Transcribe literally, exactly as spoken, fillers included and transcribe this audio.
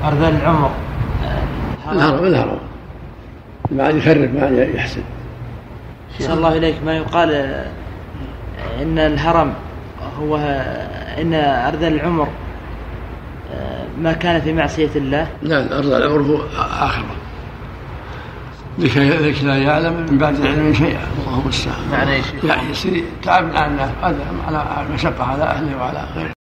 أرذل العمر الهرم الهرم ما عاد يخرب ما عاد يحسن. شاء الله إليك ما يقال إن الهرم هو إن أرذل العمر ما كان في معصية الله. لا أرذل العمر هو آخره لكي لا يعلم من بعد العلم شيئا والله المستعان. يعني يصير تعب على الناس على مشقة على أهله وعلى غيره.